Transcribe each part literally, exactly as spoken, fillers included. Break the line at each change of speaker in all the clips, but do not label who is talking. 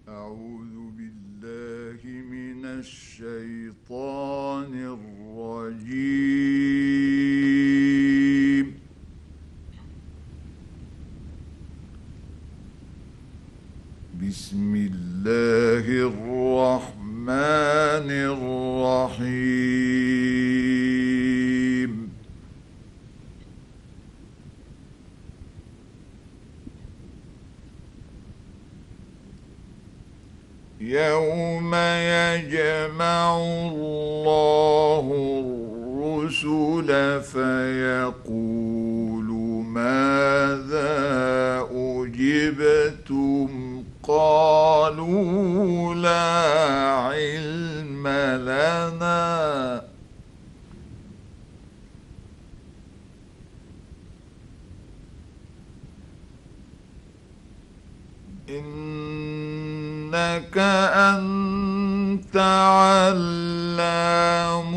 أعوذ بالله من الشيطان الرجيم. بسم الله الرحمن الرحيم. يوم يجمع الله الرسل فيقول ماذا أجبتم قالوا لا علم لنا إنك أنت علام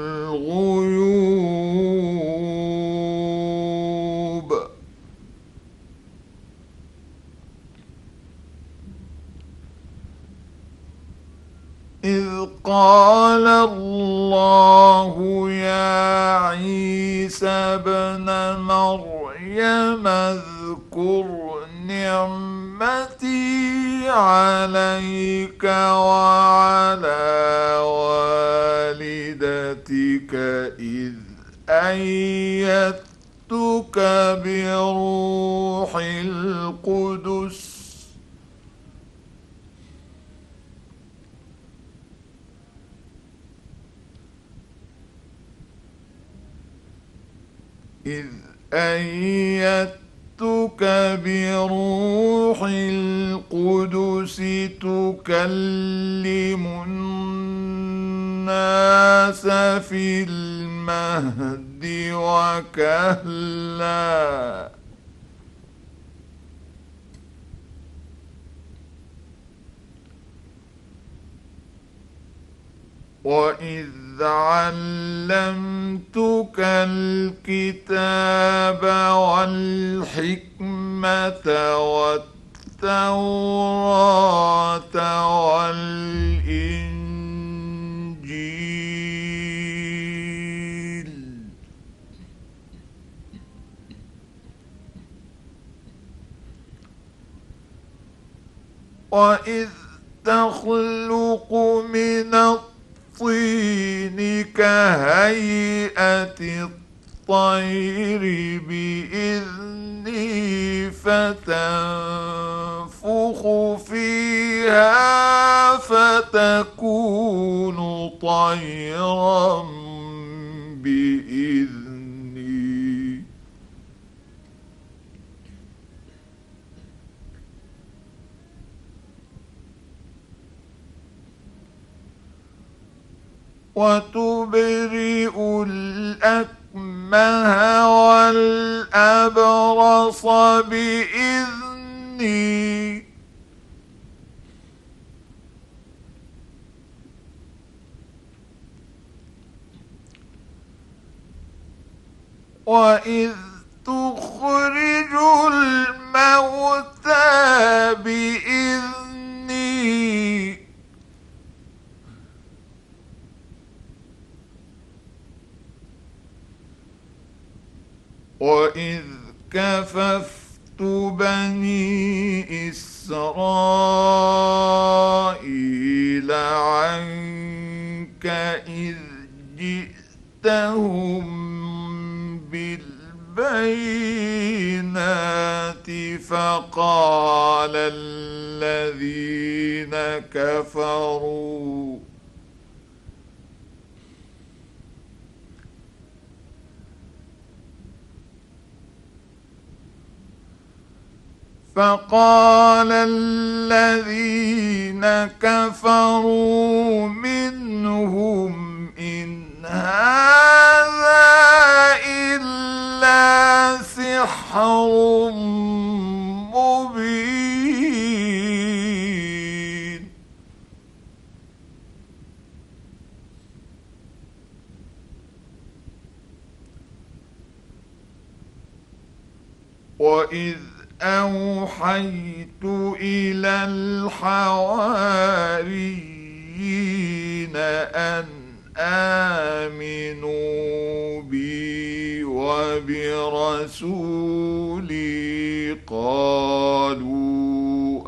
الغيوب. إذ قال الله يا عيسى ابن مريم اذكر نعمتي عليك وعلى والدتك إذ أيدتك بروح القدس إذ أيدتك بروح القدس تكلم الناس في المهد وكهلا وإذ علمتك الكتاب والحكمة والتوراة والإنجيل وإذ تخلق من الطين كهيئة الطير بإذني فتنفخ فيها فتكون طيرا بإذني وتبرئ الأكمه والأبرص بإذني وإذ تخرج الموتى بإذني وإذ كففت بني إسرائيل عنك إذ جئتهم بالبينات فقال الذين كفروا فقال الذين كفروا منهم إن هذا إلا سحر مبين. وإذ أوحيت إلى الحواريين أن آمنوا بي وبرسولي قالوا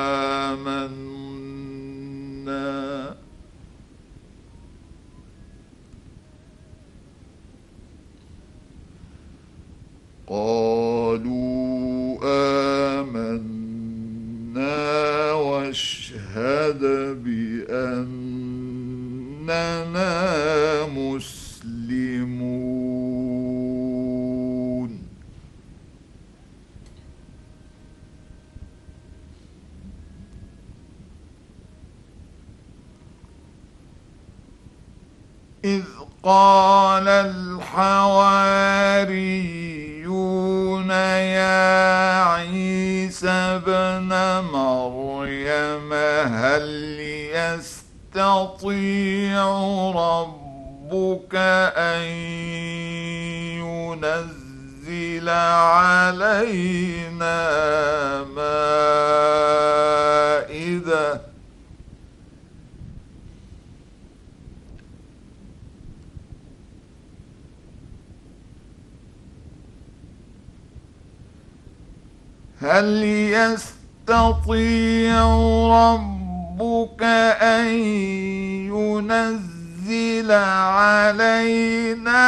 آمنا قالوا آمنا واشهد بأننا مسلمون. إذ قال الحواريون يا عيسى ابن مريم هل يستطيع ربك أن ينزل علينا مائدة هل يستطيع ربك أن ينزل علينا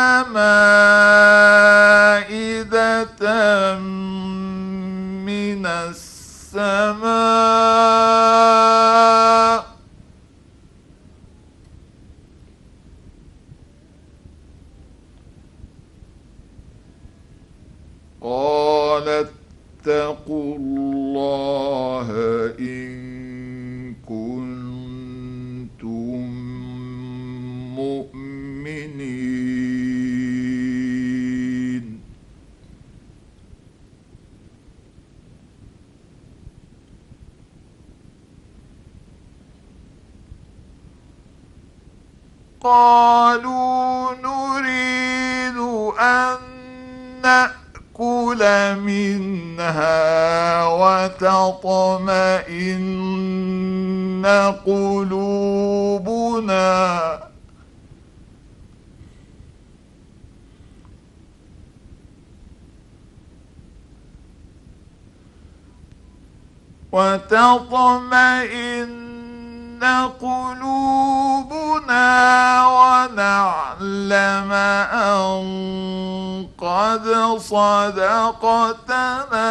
مائدة من السماء قالت اتقوا الله إن كنتم مؤمنين. قالوا نريد أن نأكل منها وتطمئن قلوبنا وتطمئن قلوبنا ونعلم أن قد صدقتنا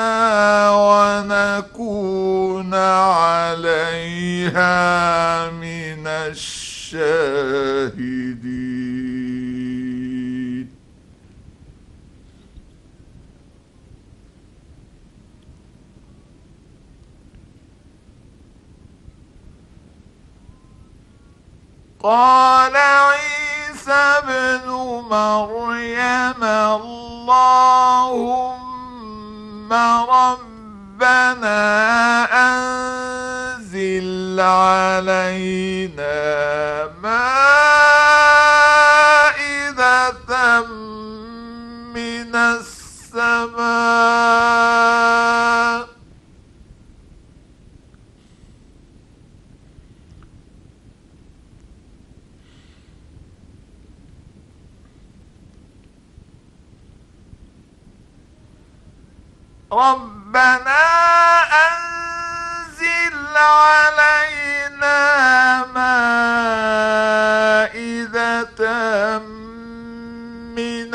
ونكون عليها من الشاهدين. قال عيسى ابن مريم اللهم ربنا أنزل علينا مائدة من السماء ربنا أنزل علينا مائدة من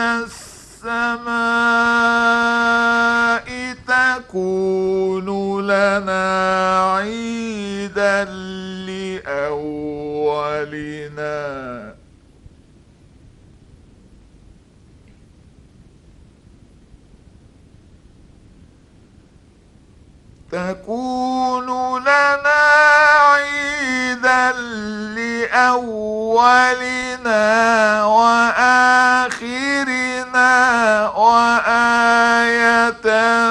السماء تكون لنا عيدا لأولنا تكون لنا عيدا لأولنا وآخرنا وآية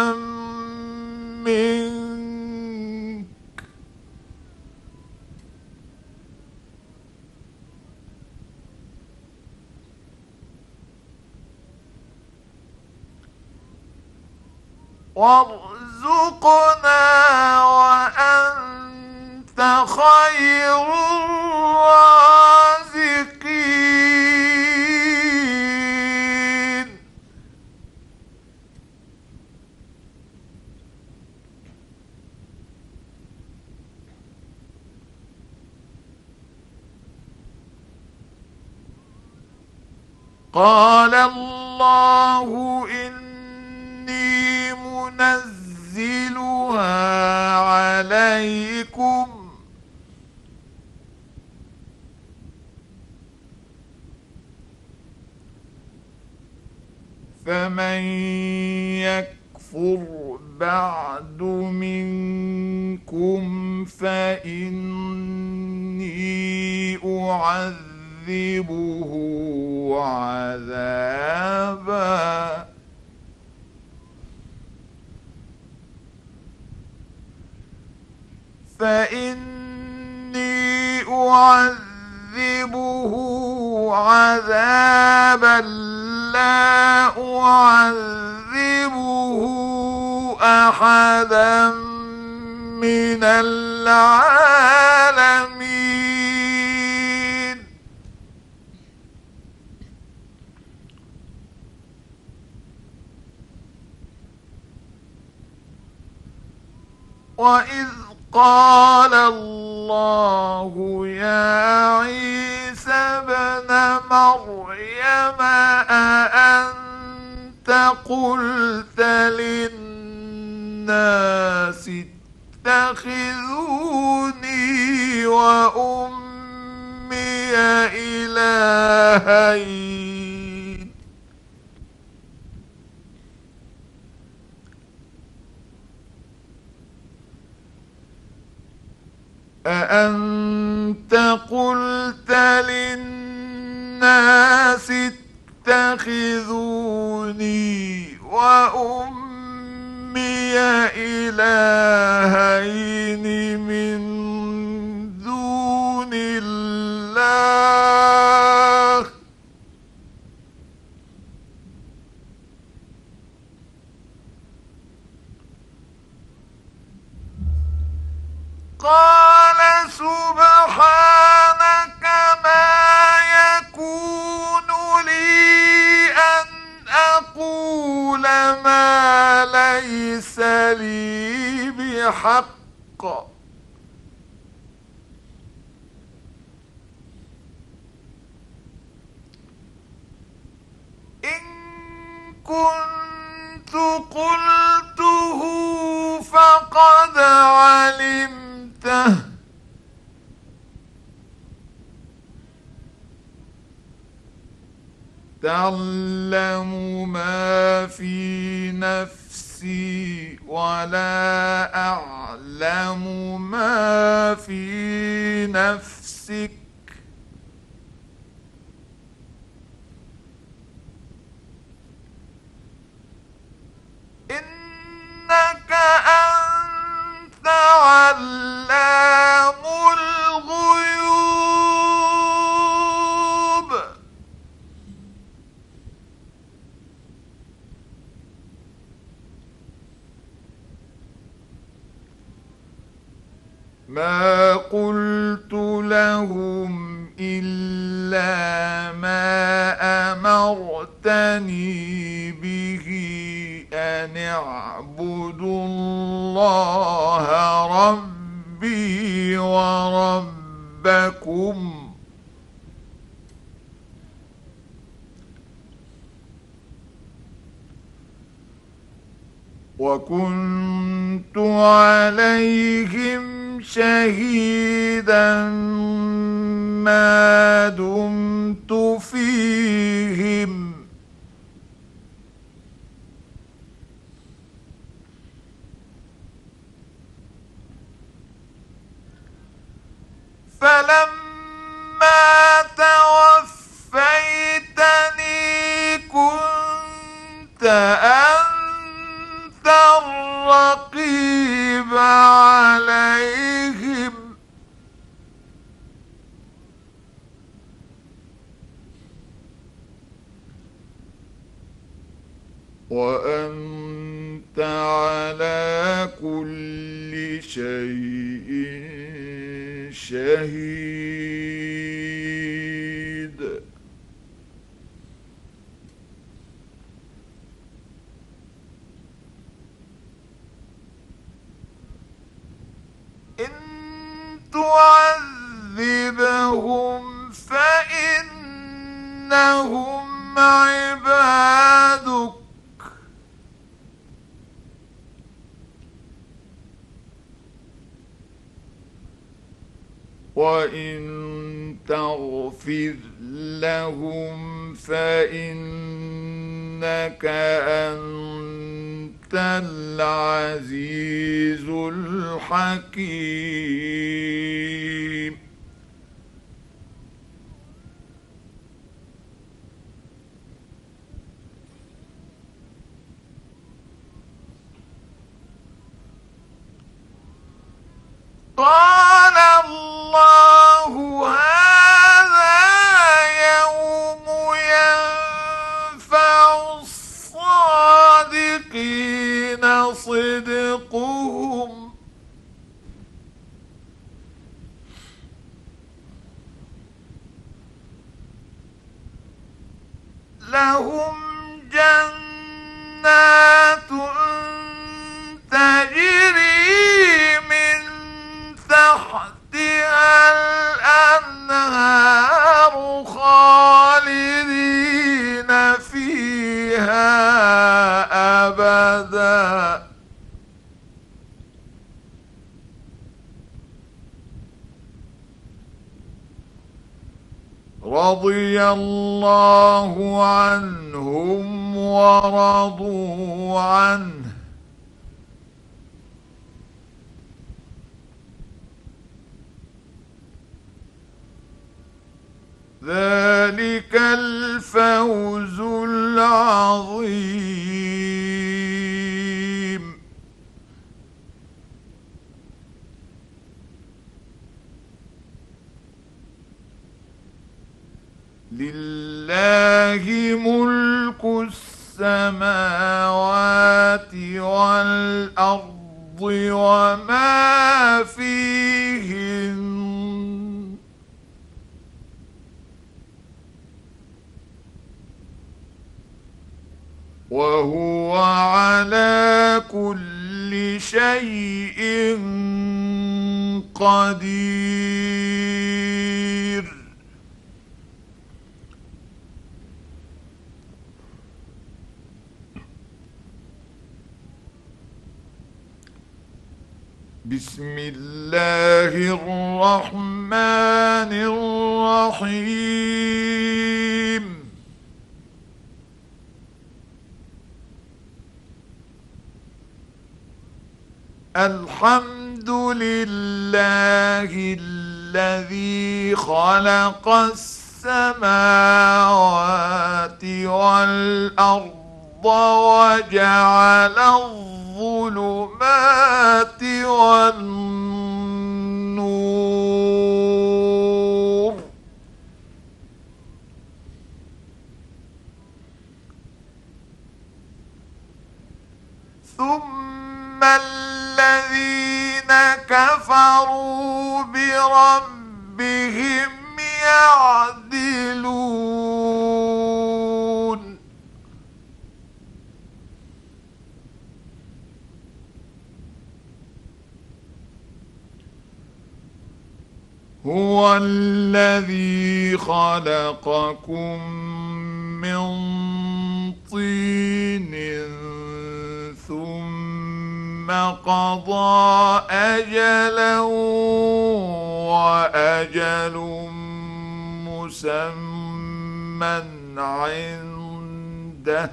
منك وارزقنا وأنت خير الرازقين. قال الله إني منزلها عليكم فمن يكفر بعد منكم فإني أعذبه عذابا فإني أعذبه عذابا لا أعذبه أحدا من العالمين. وإذ قال الله يا عيسى ابن مريم أأنت قلت للناس اتخذوني وأمي إلهين أأنت قلت للناس اتخذوني وأمي إلهين من دون الله قال سبحانك ما يكون لي أن أقول ما ليس لي بحق إن كنت قلته فقد علمته تعلم ما في نفسي ولا أعلم ما في نفسك إنك أنت علام الغيوب ما قلت لهم إلا ما أمرتني به أن اعبدوا الله ربي وربكم وكنت عليهم شهيدا ما دمت فيهم فلما توفيتني كنت أنت الرقيب عليهم وأنت على كل شيء شهيد إن تعذبهم فإنهم عبادك وإن تغفر لهم فإنك أنت العزيز الحكيم قال الله هذا يوم ينفع الصادقين صدقهم لهم جنات تجري من تحتها الأنهار خالدين فيها أبدا رضي الله عنهم ورضوا عنه ذلك الفوز العظيم لله ملك السماوات والأرض وما فيهن وهو على كل شيء قدير بسم الله الرحمن الرحيم الحمد لله الذي خلق السماوات والأرض وجعل الظلمات والنور ثم الذين كفروا بربهم يعدلون هو الذي خلقكم من طين ثم قضى أجلا وأجل مسمى عنده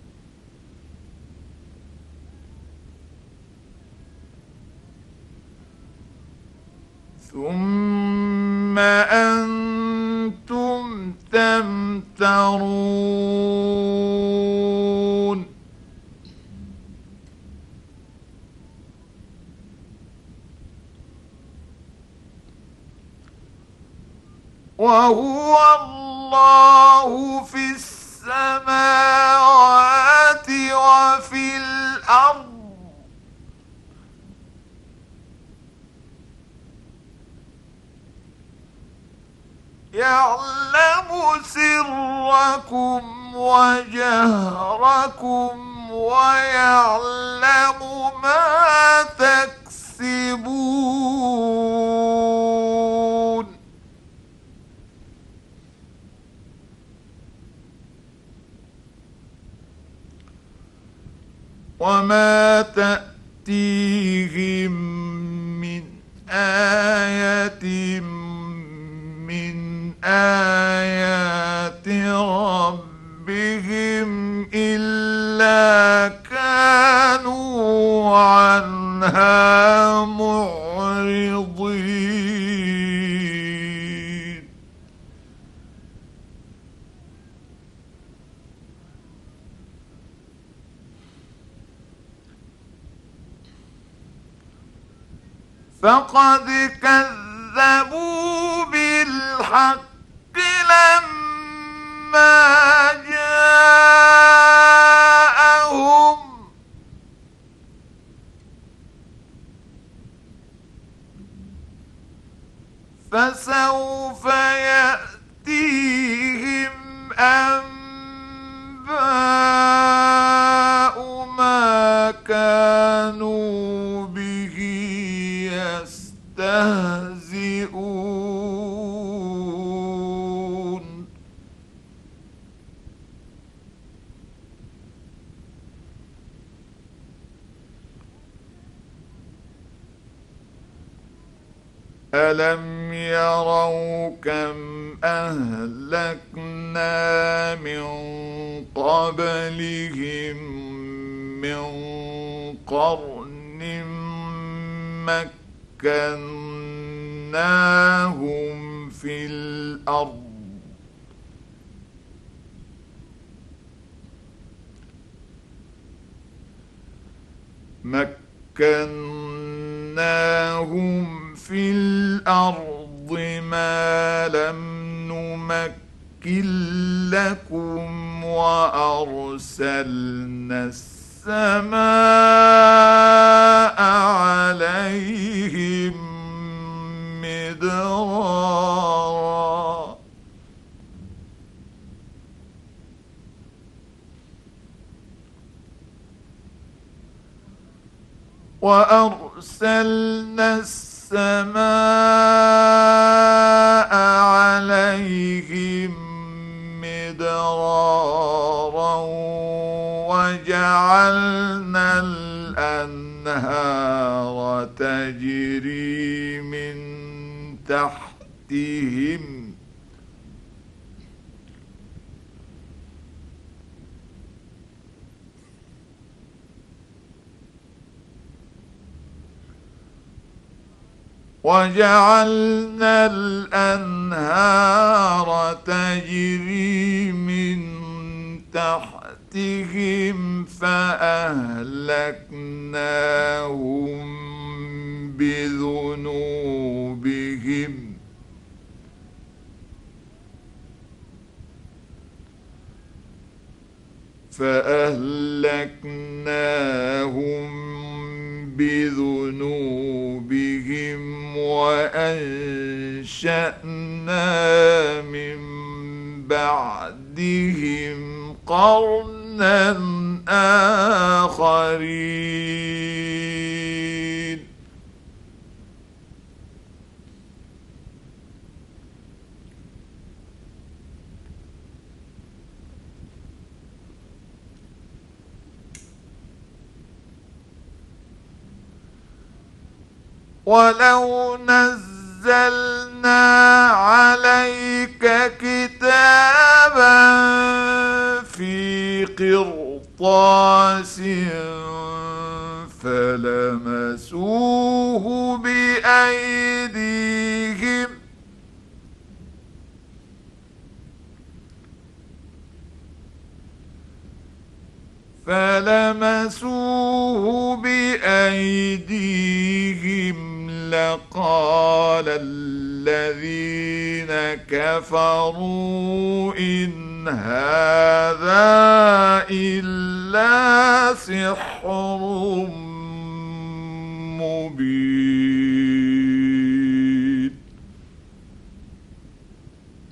ثم أنتم تمترون وهو الله في السماوات وفي الأرض يعلم سركم وجهركم ويعلم ما تكسبون. وما تأتيهم من آية من آيات ربهم إلا كانوا عنها معرضين. فقد كذبوا بالحق لما جاءهم فسوف يأتيهم أنباء ما كانوا به يستهزئون. ألم يروا كم أهلكنا من قبلهم من قرن مكناهم في الأرض مكناهم في الأرض ما لم نمكن لكم وأرسلنا السماء عليهم مدرارا وأرسلنا السماء عليهم مدرارا وجعلنا الأنهار تجري من تحتهم وجعلنا الأنهار تجري من تحتهم فأهلكناهم بذنوبهم فأهلكناهم بذنوبهم وأنشأنا من بعدهم قرنا آخرين. ولو نزلنا عليك كتابا في قرطاس فلمسوه بأيديهم فلمسوه بأيديهم لقال الذين كفروا إن هذا إلا سحر مبين.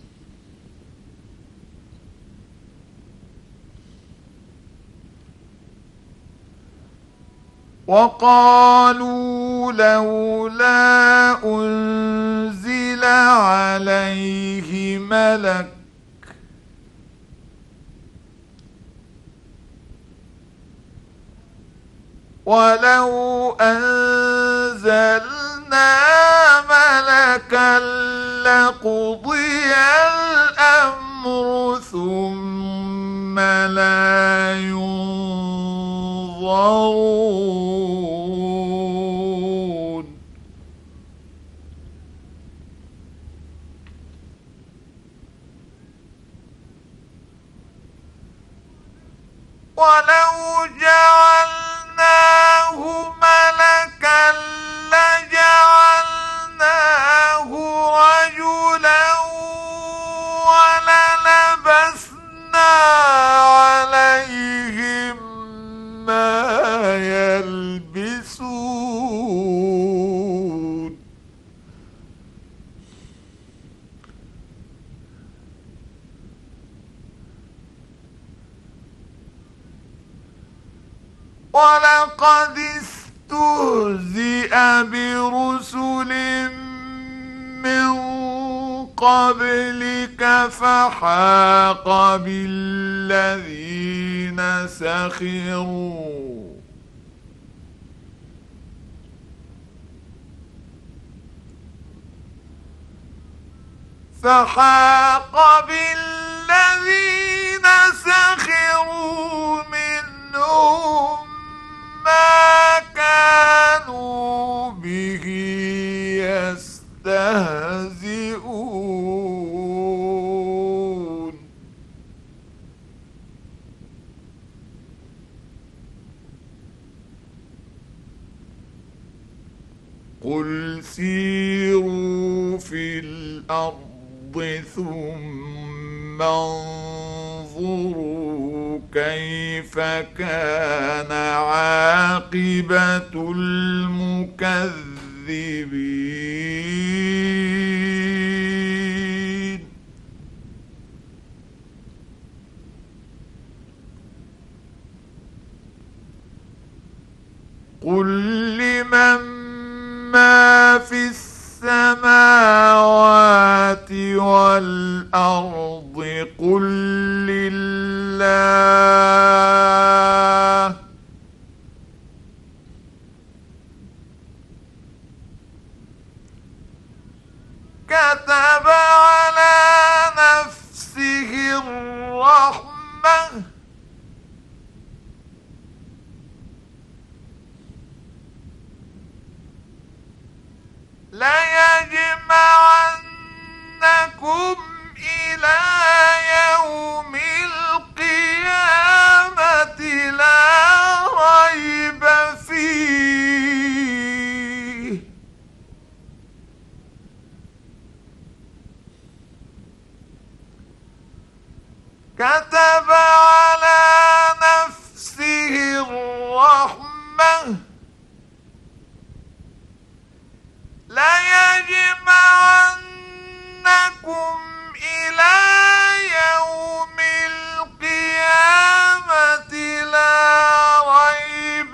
وقالوا لولا أنزل عليه ملك ولو أنزلنا ملكا لقضي الأمر ثم لا ينظرون ولو جعلناه ملكا لجعلناه رجلا وللبسنا عليهم ما يلبسون ولقد استهزئ برسل من قبلك فحاق بالذين سخروا فحاق بالذين سخروا منهم ما كانوا به يستهزئون قل سيروا في الأرض ثم انظروا كيف كان عاقبة المكذبين قل لمن ما في السماوات والأرض قل لله كتب على نفسه الرحمة ليجمعنكم إلى يوم القيامة لا ريب فيه كتب على نفسه الرحمة ليجمعنكم إلى يوم القيامة لا ريب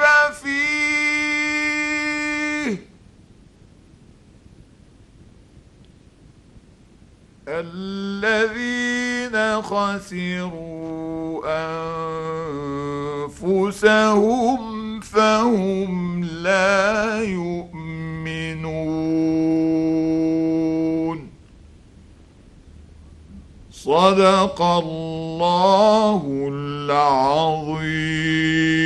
فيه الذين خسروا أنفسهم فهم لا يؤمنون صدق الله العظيم.